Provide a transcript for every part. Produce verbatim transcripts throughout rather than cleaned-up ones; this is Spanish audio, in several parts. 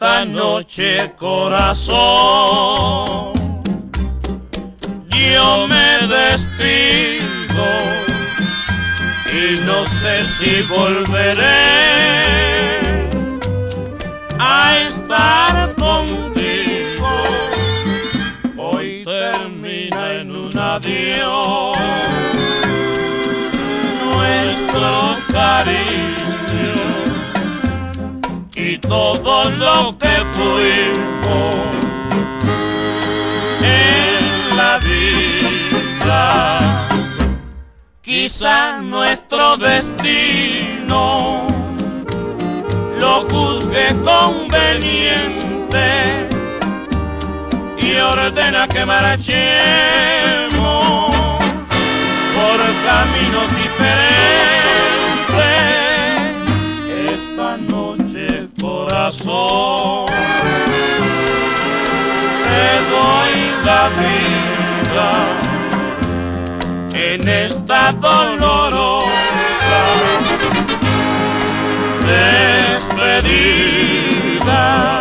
esta noche, corazón, yo me despido y no sé si volveré a estar contigo. Hoy termina en un adiós nuestro cariño y todo lo que fuimos en la vida. Quizá nuestro destino lo juzgue conveniente y ordena que marchemos por caminos diferentes. Esta noche, corazón, te doy la vida en esta dolorosa despedida.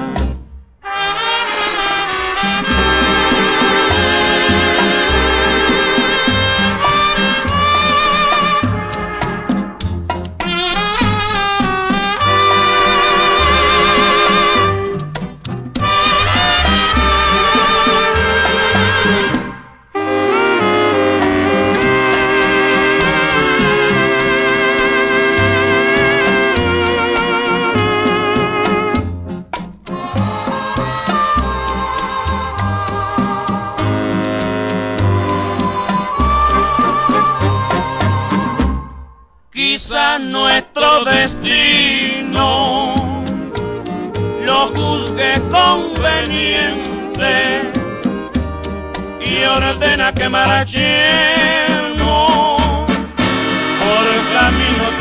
Quizá nuestro destino lo juzgue conveniente y ordena que marchemos por caminos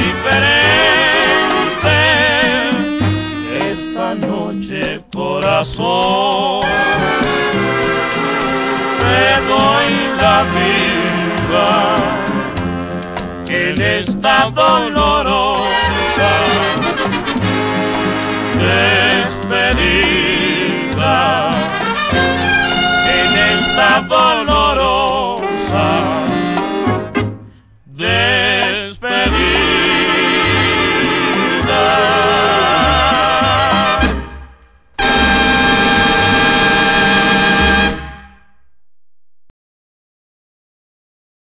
diferentes. Esta noche, corazón, te doy la vida en esta dolorosa despedida, en esta dolorosa